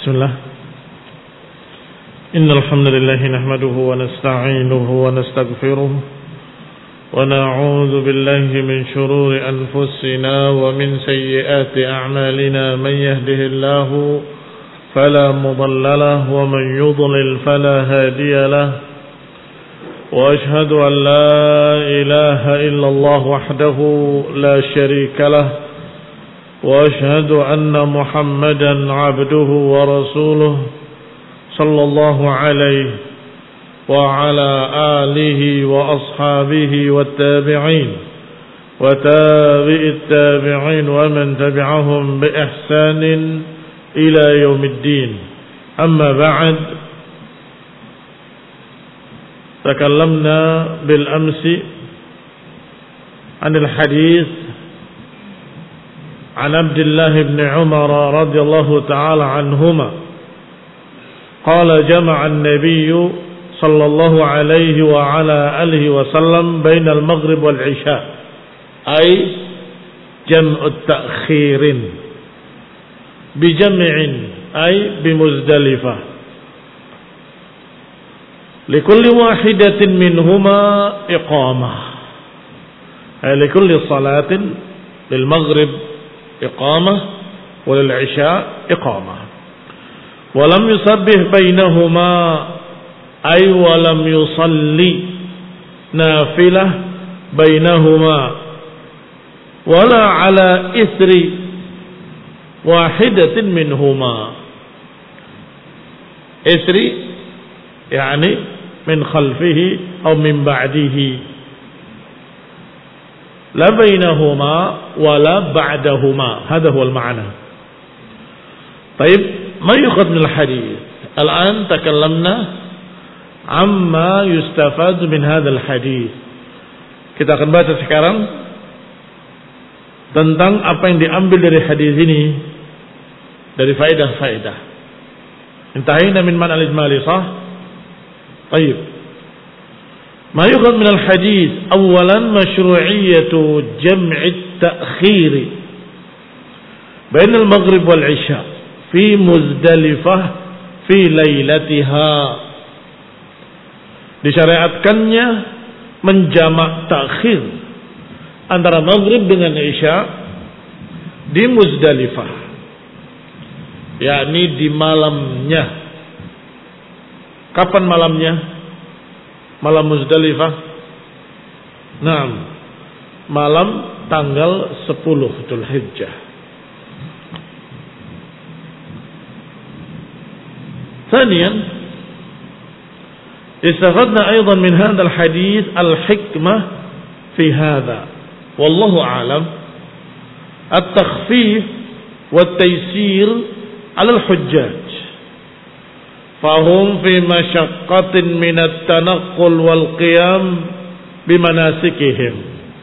Bismillah. Innal hamdalillah nahmaduhu wa nasta'inuhu wa nastaghfiruh wa na'udzu billahi min shururi anfusina wa min sayyiati a'malina man yahdihillahu fala mudilla lahu wa man yudlil fala hadiya lahu wa ashhadu an la ilaha illallah wahdahu la sharika lahu وأشهد أن محمدا عبده ورسوله صلى الله عليه وعلى آله وأصحابه والتابعين وتابع التابعين ومن تبعهم بإحسان إلى يوم الدين أما بعد تكلمنا بالأمس عن الحديث عن عبد الله بن عمر رضي الله تعالى عنهما قال جمع النبي صلى الله عليه وعلى آله وسلم بين المغرب والعشاء أي جمع التأخير بجمع أي بمزدلفة لكل واحدة منهما إقامة أي لكل صلاة للمغرب إقامة وللعشاء إقامة ولم يصبح بينهما أي ولم يصلي نافلة بينهما ولا على إثر واحدة منهما إثر يعني من خلفه أو من بعده لا بينهما ولا بعدهما هذا هو المعنى. طيب ما يؤخذ من الحديث الآن تكلمنا عما يستفاد من هذا الحديث. Kita akan baca sekarang tentang apa yang diambil dari hadis ini, dari faedah-faedah. Intahina min man al-ijmali sah? Baik. ما يؤخذ من الحديث أولا مشروعية جمع التأخير بين المغرب والعشاء في مزدلفة في ليلتها. Disyariatkannya menjamak takhir antara maghrib dengan isya di Muzdalifah, yakni di malamnya. Kapan malamnya? Malam Muzdalifah. Naam. Malam tanggal 10 Dzulhijjah. ثانيا استفدنا أيضا من هذا الحديث الحكمة في هذا والله أعلم التخفيف والتيسير على الحجاج فهم في مشقة من التنقل والقيام بمناسكهم.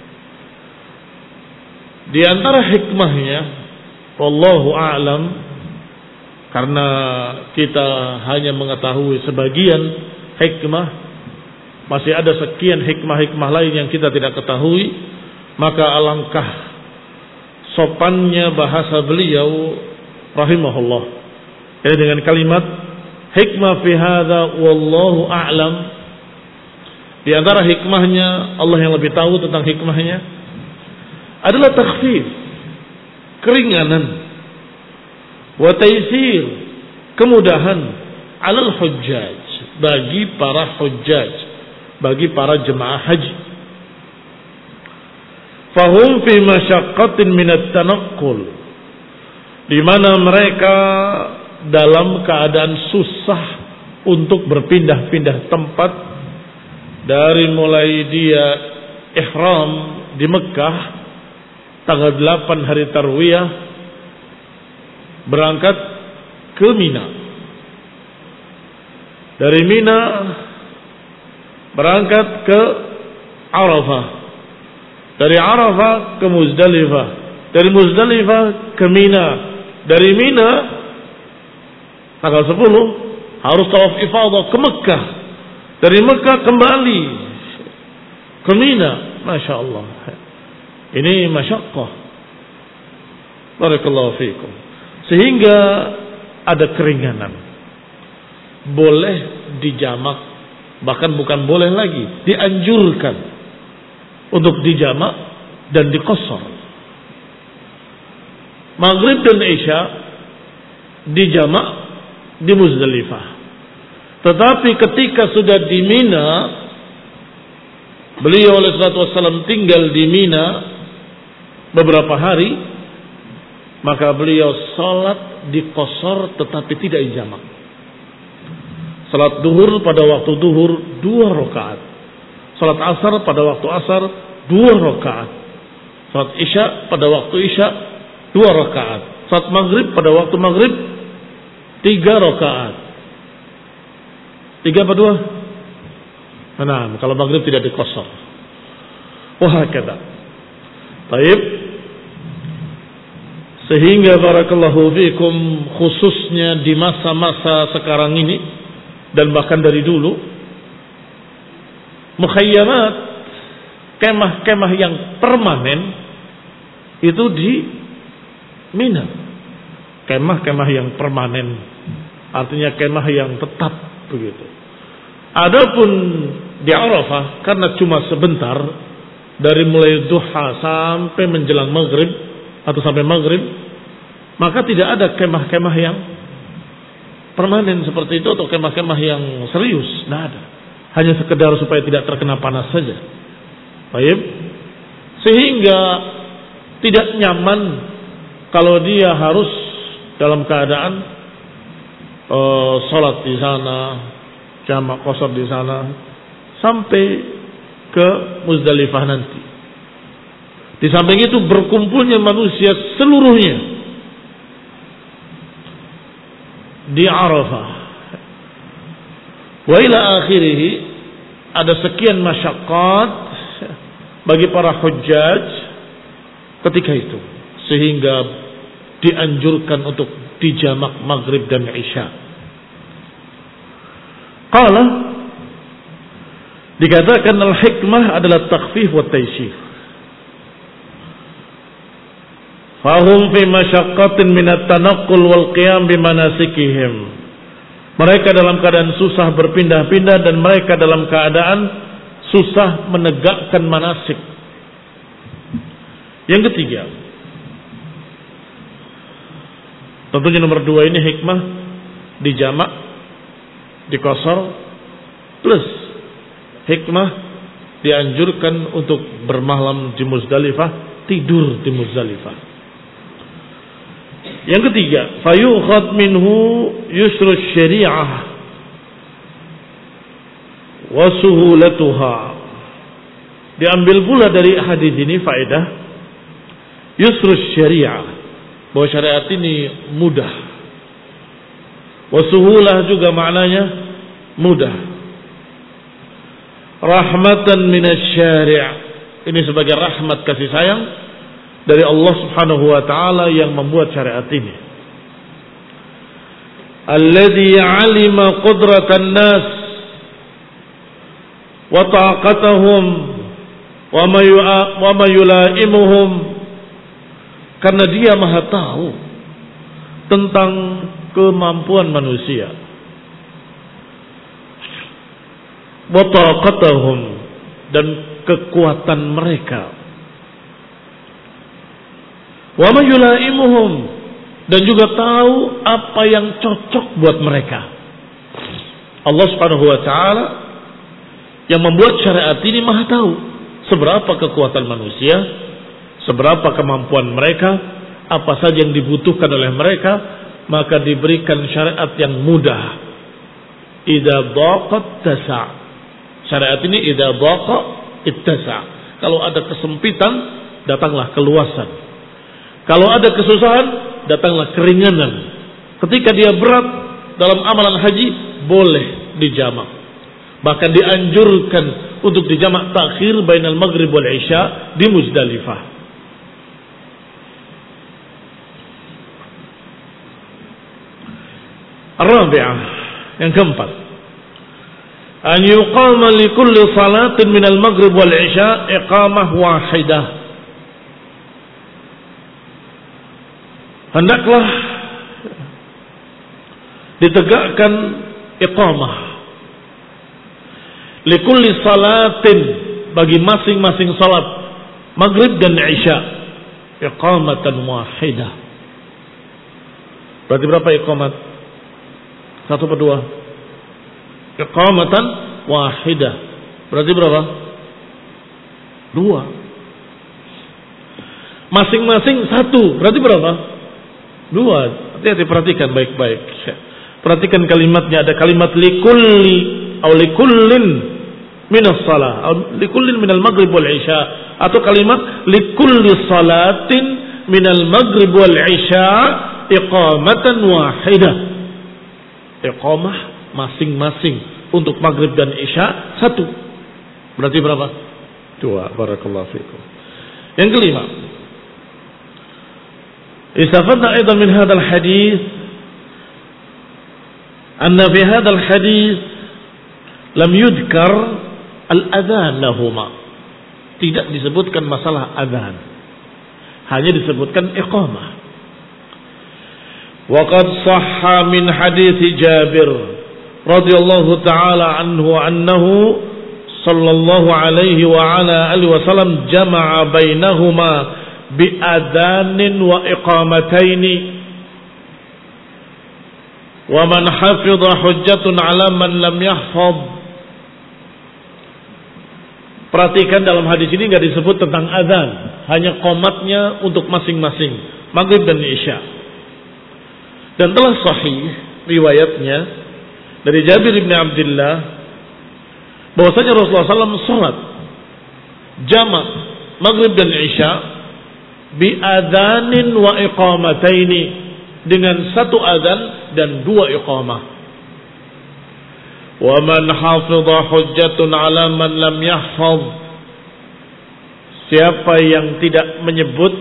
Di antara hikmahnya, wallahu a'lam, karena kita hanya mengetahui sebagian hikmah, masih ada sekian hikmah-hikmah lain yang kita tidak ketahui, maka alangkah sopannya bahasa beliau rahimahullah ini dengan kalimat hikmah fi hadza wallahu a'lam. Di antara hikmahnya, Allah yang lebih tahu tentang hikmahnya, adalah takhfif, keringanan, wa taysir, kemudahan, alal hujjaj, bagi para hujjaj, bagi para jemaah haji. Fahum fi masyaqqatin minat tanaqqul, di mana mereka dalam keadaan susah untuk berpindah-pindah tempat, dari mulai dia ihram di Mekah tanggal 8 hari Tarwiyah berangkat ke Mina, dari Mina berangkat ke Arafah, dari Arafah ke Muzdalifah, dari Muzdalifah ke Mina, dari Mina tanggal 10 harus tawaf ifadah ke Mekah, dari Mekah kembali ke Mina. Masya Allah, ini masyaqqah. Barakallahu fiikum. Sehingga ada keringanan. Boleh dijamak, bahkan bukan boleh lagi, dianjurkan untuk dijamak dan diqashar. Maghrib dan Isya dijamak di Muzdalifah. Tetapi ketika sudah di Mina, beliau alaihi salatu wassalam tinggal di Mina beberapa hari, maka beliau salat di qashar tetapi tidak dijamak. Salat duhur pada waktu duhur 2 rakaat. Salat asar pada waktu asar 2 rakaat. Salat isya pada waktu isya 2 rakaat. Salat maghrib pada waktu maghrib 3 rakaat. 3 apa 2? Nah, kalau maghrib tidak diqashar. Wahakadha. Baik. Sehingga barakallahu fikum, khususnya di masa-masa sekarang ini dan bahkan dari dulu, mukhayyamat, kemah-kemah yang permanen itu di Mina. Kemah-kemah yang permanen artinya kemah yang tetap begitu. Adapun di Arafah karena cuma sebentar, dari mulai duha sampai menjelang maghrib atau sampai maghrib, maka tidak ada kemah-kemah yang permanen seperti itu atau kemah-kemah yang serius, tidak ada. Hanya sekedar supaya tidak terkena panas saja. Baik. Sehingga tidak nyaman kalau dia harus dalam keadaan salat di sana, jamak qashar di sana sampai ke Muzdalifah nanti. Di samping itu berkumpulnya manusia seluruhnya di Arafah. Wa ila akhirih, ada sekian masyaqqat bagi para hujjaj ketika itu, sehingga dianjurkan untuk dijamak maghrib dan isya. Qala, dikatakan al-hikmah adalah takhfif wa taysir. Fahum fi masyaqqatin min at-tanaqqul wal qiyam bi manasikihim. Mereka dalam keadaan susah berpindah-pindah dan mereka dalam keadaan susah menegakkan manasik. Yang ketiga, tentunya nomor 2 ini hikmah dijamak, diqashar, plus hikmah dianjurkan untuk bermalam di Muzdalifah, tidur di Muzdalifah. Yang ketiga, fayukhad minhu yusru syari'ah wa suhulatuha. Diambil pula dari hadis ini faedah yusru syari'ah, bahwa syariat ini mudah. Wa suhulah juga maknanya mudah. Rahmatan minasyari', ini sebagai rahmat kasih sayang dari Allah Subhanahu wa taala yang membuat syariat ini. Alladzi 'alima qudratan nas wa taqatahum wa ma yulaimuhum, karena dia Maha tahu tentang kemampuan manusia. Wa taqatahum, dan kekuatan mereka. Wa ma yulaimuhum, dan juga tahu apa yang cocok buat mereka. Allah Subhanahu wa taala yang membuat syariat ini Maha tahu seberapa kekuatan manusia, seberapa kemampuan mereka, apa saja yang dibutuhkan oleh mereka, maka diberikan syariat yang mudah. Idza daqat tasa'. Syariat ini idza daqa ittasa'. Kalau ada kesempitan, datanglah keluasan. Kalau ada kesusahan, datanglah keringanan. Ketika dia berat dalam amalan haji, boleh dijamak. Bahkan dianjurkan untuk dijamak takhir bainal maghrib wal isya di Muzdalifah. Ar-rabi'ah, yang keempat, an yuqama li kulli salatin minal maghrib wal isya iqamah wahidah. Hendaklah ditegakkan iqamah likulli salatin, bagi masing-masing salat maghrib dan isya, iqamatan wahidah. Berarti berapa iqamat? 1 atau 2? Iqamatan wahidah. Berarti berapa? 2. Masing-masing 1. Berarti berapa? 2. Hati-hati, perhatikan baik-baik. Perhatikan kalimatnya. Ada kalimat likulli atau likullin minas salah, atau likullin minal maghrib wal isya, atau kalimat likulli salatin minal maghrib wal isya iqamatan wahidah. Iqamah masing-masing untuk maghrib dan isya 1. Berarti berapa? 2. Barakallahu fikum. Yang kelima, istafadna aidan min hadzal hadis anna fi hadzal hadis lam yudkar al-adhan lahuma. Tidak disebutkan masalah adhan, hanya disebutkan iqamah. Wa qad sahha min hadits Jabir radhiyallahu ta'ala anhu annahu sallallahu alaihi wa ala alihi wasallam jama'a bainahuma bi adhanin wa iqamataini wa man hafidha hujjatun ala man lam yahfaz. Perhatikan, dalam hadis ini enggak disebut tentang azan, hanya qomatnya untuk masing-masing maghrib dan isya. Dan telah sahih riwayatnya dari Jabir bin Abdullah bahwasanya Rasulullah SAW salat jamak maghrib dan isya bi adzanin wa iqamataini, dengan 1 adzan dan 2 iqamah. Wa man hafidha hujjatun ala man lam yahfaz. Siapa yang tidak menyebut,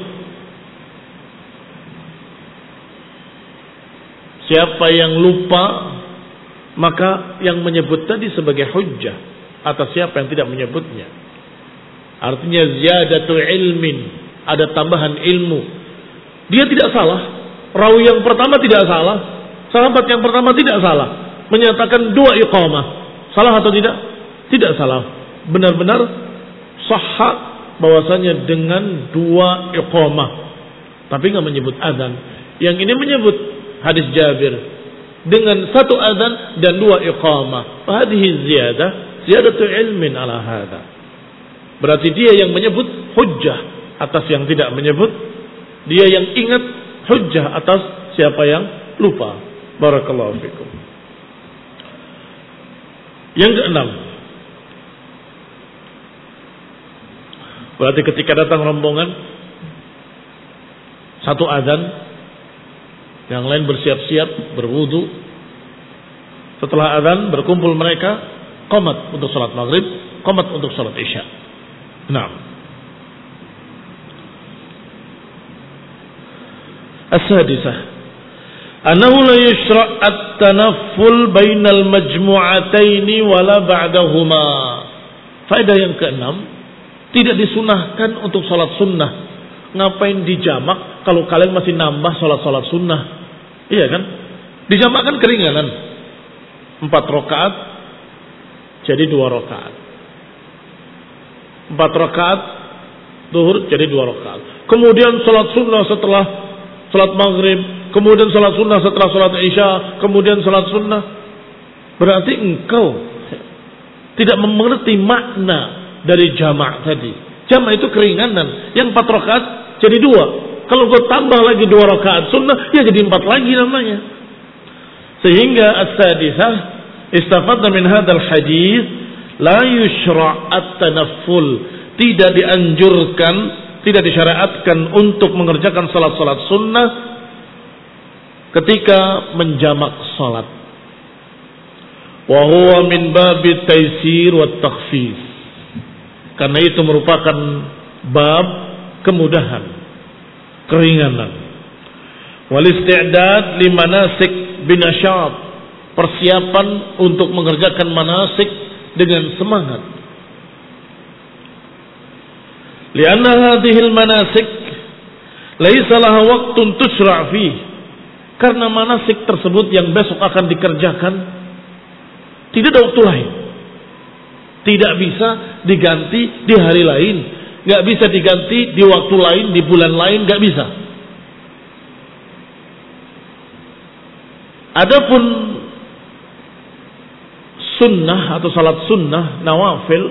siapa yang lupa, maka yang menyebut tadi sebagai hujjah atas siapa yang tidak menyebutnya. Artinya ziyadatu ilmin, ada tambahan ilmu. Dia tidak salah, rawi yang pertama tidak salah, sahabat yang pertama tidak salah, menyatakan 2 iqamah. Salah atau tidak? Tidak salah. Benar-benar sahha bahwasanya dengan 2 iqamah, tapi enggak menyebut azan. Yang ini menyebut hadis Jabir dengan 1 azan dan 2 iqamah. Hadhihi ziyadah, ziyadatu ilmin ala hadha. Berarti dia yang menyebut hujjah atas yang tidak menyebut, dia yang ingat hujjah atas siapa yang lupa. Barakallahu fikum. Yang keenam, berarti ketika datang rombongan, 1 azan, yang lain bersiap-siap berwudu. Setelah azan berkumpul mereka, qamat untuk salat maghrib, qamat untuk salat isya. Naam. As-sadisah, annahu la yushra' at-tanafful bainal majmu'ataini wala ba'dahuma. Faedah yang keenam, tidak disunahkan untuk salat sunnah. Ngapain dijamak kalau kalian masih nambah salat-salat sunnah? Iya kan? Dijamak kan keringanan. 4 rakaat jadi 2 rakaat. 4 rakaat zuhur jadi 2 rakaat. Kemudian salat sunnah setelah salat maghrib, kemudian salat sunnah setelah salat isya, kemudian salat sunnah. Berarti engkau tidak mengerti makna dari jamak tadi. Jamak itu keringanan. Yang 4 rakaat jadi 2. Kalau kau tambah lagi 2 rakaat sunnah, ya jadi 4 lagi namanya. Sehingga as-sadisah, istafadna min hadzal hadis la yushra' at-tanafful. Tidak dianjurkan, tidak disyariatkan untuk mengerjakan salat-salat sunnah ketika menjamak salat. Wa huwa min babit taysir wat takhfif. Karena itu merupakan bab kemudahan, keringanan. Wal isti'dad li manasik binasyat, persiapan untuk mengerjakan manasik dengan semangat. Lianna hadhil manasik laisa laha waqtun tusra' fihi. Karena manasik tersebut yang besok akan dikerjakan tidak ada waktu lain. Tidak bisa diganti di hari lain, nggak bisa diganti di waktu lain, di bulan lain, nggak bisa. Adapun sunnah atau salat sunnah nawafil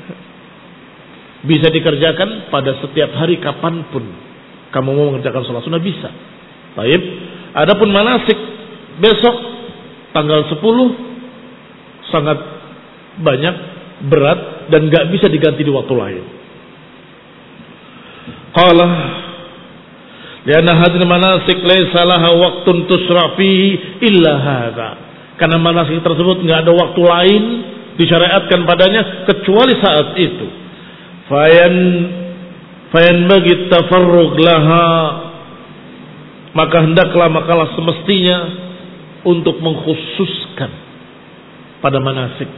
bisa dikerjakan pada setiap hari kapanpun kamu mau mengerjakan salat sunnah, bisa. Baik. Adapun manasik besok tanggal 10 sangat banyak, berat, dan gak bisa diganti di waktu lain. Qala lianna hadhihi manasik laysa laha waqtun tusra fihi illa hadha. Karena manasik tersebut gak ada waktu lain disyariatkan padanya kecuali saat itu. Fayan bagi tafarrug laha, maka makalah semestinya untuk mengkhususkan pada manasik.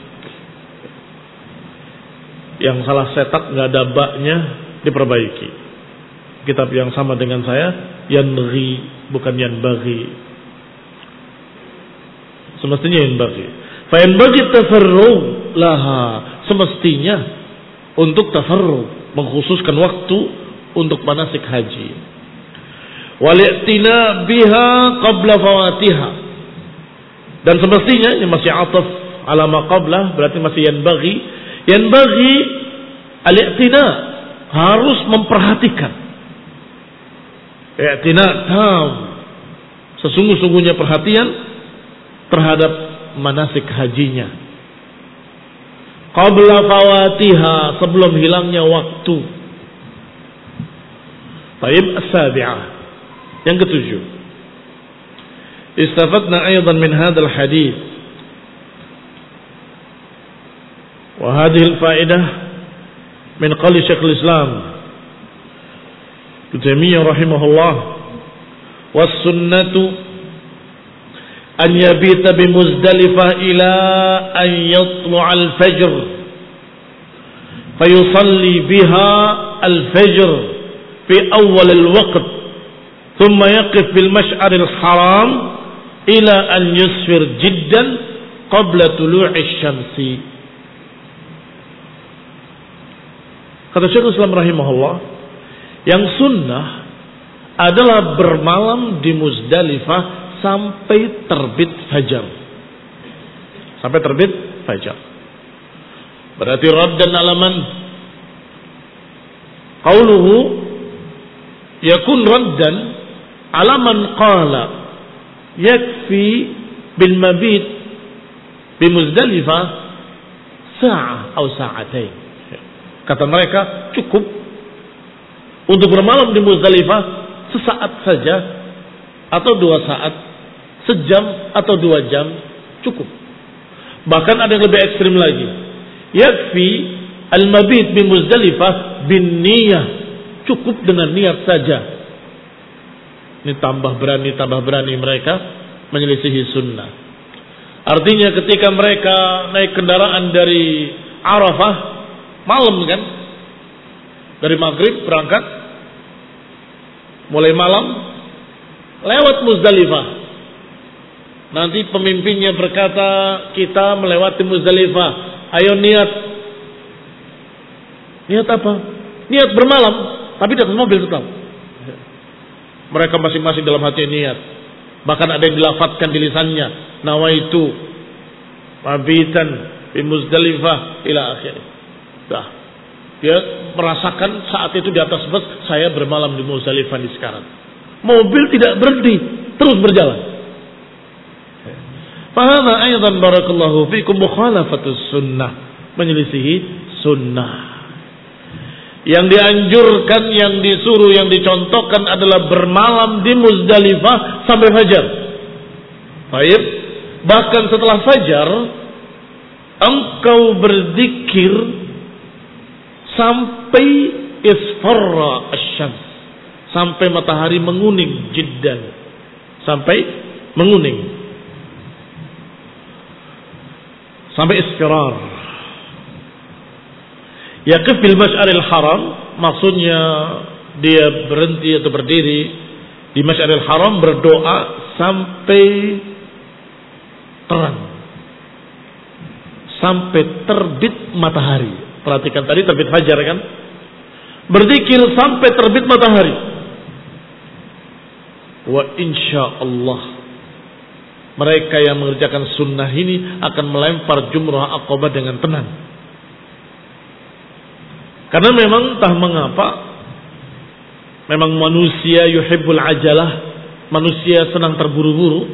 Yang salah cetak nggak ada baknya, diperbaiki. Kitab yang sama dengan saya, yanbaghi bukan yanbaghi. Semestinya yanbaghi. Fa yanbaghi tafarrug laha, semestinya untuk tafarrug, mengkhususkan waktu untuk manasik haji. Wal-i'tina biha qabla fawatiha, dan semestinya ini masih ataf ala ma qablah, berarti masih yanbaghi al-i'tina, harus memperhatikan i'tina tam, sesungguh-sungguhnya perhatian terhadap manasik hajinya qabla fawatiha, sebelum hilangnya waktu. Taib as-sabi'ah, yang ketujuh, istafadna aydan min hadzal hadits, wa hadhihi al-fa'idah min qali Syekhul Islam Ibnu Taimiyah rahimahullah, was sunnatu an yabita bi Muzdalifah ila an yatlu'a al-fajr fayusalli biha al-fajr fi awwal al-waqt ثم يقف بالمشعر الحرام إلى أن يسفر جدا قبل طلوع الشمس. Kata Syekhul Islam rahimahullah, yang sunnah adalah bermalam di Muzdalifah sampai terbit fajar. Sampai terbit fajar. Berarti raddan alaman qauluhu yakun raddan alaman qala yakfi bil mabit bi Muzdalifah sa'ah atau sa'atain. Kata mereka cukup untuk bermalam di Muzdalifah sesaat saja atau 2 saat, sejam atau 2 jam cukup. Bahkan ada yang lebih ekstrim lagi. Yakfi al-mabit bi Muzdalifah bin niyah, cukup dengan niat saja. Ini tambah berani mereka menyelisihi sunnah. Artinya ketika mereka naik kendaraan dari Arafah malam kan, dari maghrib berangkat, mulai malam lewat Muzdalifah. Nanti pemimpinnya berkata, kita melewati Muzdalifah, ayo niat. Niat apa? Niat bermalam, tapi di atas mobil tetap. Mereka masing-masing dalam hati niat. Bahkan ada yang dilafadzkan di lisannya, nawaitu mabitan bi Muzdalifah ila akhirih. Dah. Dia merasakan saat itu di atas bus, saya bermalam di Muzdalifah di sekarang. Mobil tidak berhenti, terus berjalan. Fahadha aidan barakallahu fikum mukhalafatus sunnah, menyelisihi sunnah. Yang dianjurkan, yang disuruh, yang dicontohkan adalah bermalam di Muzdalifah sampai fajar. Baik. Bahkan setelah fajar engkau berzikir sampai isfarra asy-syams, sampai matahari menguning jiddan, sampai menguning, sampai isfirar. Yaqif bil Masy'aril Haram, maksudnya dia berhenti atau berdiri di Masy'aril Haram berdoa sampai terang, sampai terbit matahari. Perhatikan tadi terbit fajar kan? Berzikir sampai terbit matahari. Wa insyaallah mereka yang mengerjakan sunnah ini akan melempar jumrah aqabah dengan tenang. Karena memang entah mengapa, memang manusia yuhibbul ajalah, manusia senang terburu-buru.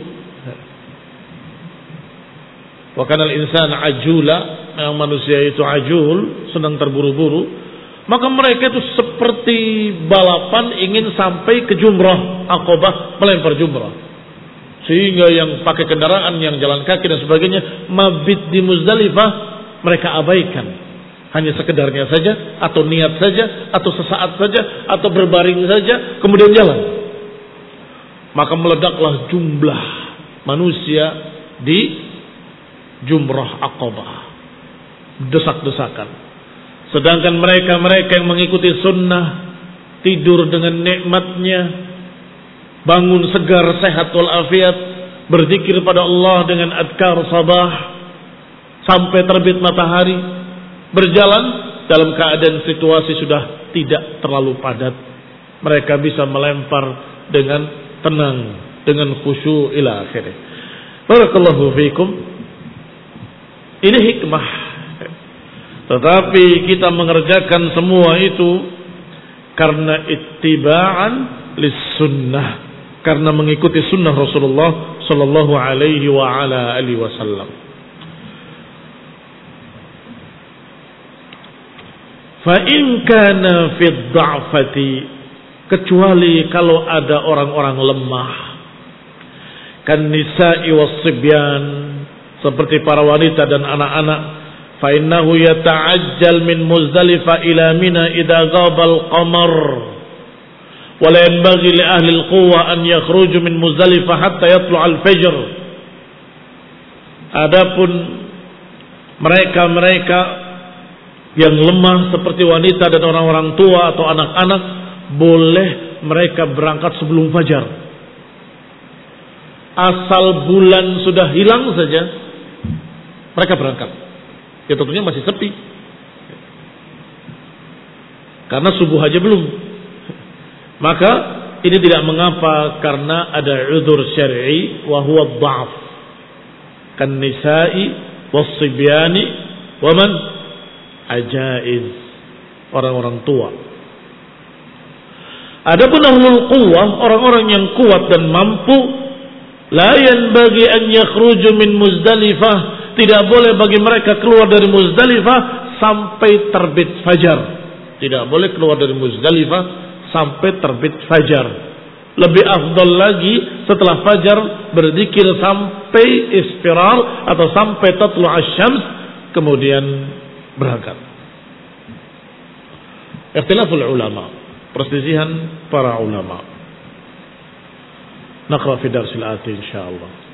Wa kanal insana ajula, memang manusia itu ajul, senang terburu-buru. Maka mereka itu seperti balapan ingin sampai ke jumrah aqabah, melempar jumrah. Sehingga yang pakai kendaraan, yang jalan kaki dan sebagainya, mabit di Muzdalifah mereka abaikan. Hanya sekedarnya saja, atau niat saja, atau sesaat saja, atau berbaring saja, kemudian jalan. Maka meledaklah jumlah manusia di jumrah aqabah, desak-desakan. Sedangkan mereka yang mengikuti sunnah, tidur dengan nikmatnya, bangun segar, sehat walafiat, berzikir pada Allah dengan adkar sabah sampai terbit matahari, berjalan dalam keadaan situasi sudah tidak terlalu padat. Mereka bisa melempar dengan tenang, dengan khusyuk ila akhirih. Barakallahu fiikum. Ini hikmah. Tetapi kita mengerjakan semua itu karena ittiba'an lis-sunnah, karena mengikuti sunnah Rasulullah sallallahu alaihi wa ala alihi wasallam. Fa in kana fi dha'fati, kecuali kalau ada orang-orang lemah, kan nisa'i was-sibyan, seperti para wanita dan anak-anak. فإنه يتعجل من مزدلفة إلى منى إذا غاب القمر ولا ينبغي لأهل القوة أن يخرجوا من مزدلفة حتى يطلع الفجر. Adapun mereka yang lemah seperti wanita dan orang-orang tua atau anak-anak, boleh mereka berangkat sebelum fajar. Asal bulan sudah hilang saja mereka berangkat. Ya tentunya masih sepi, karena subuh aja belum. Maka ini tidak mengapa, karena ada udzur syar'i wa huwa dha'f, kan nisa'i was-sibyani wa man ajaiz, orang-orang tua. Adapun ahlul quwwah, orang-orang yang kuat dan mampu, la yanbaghi an yakhruju min Muzdalifah, tidak boleh bagi mereka keluar dari Muzdalifah sampai terbit fajar. Tidak boleh keluar dari Muzdalifah sampai terbit fajar. Lebih afdal lagi setelah fajar berzikir sampai isfirar atau sampai tatlu' asy-syams, kemudian berangkat. Ikhtilaful ulama, perselisihan para ulama. Naqra fi darsil ati insyaallah.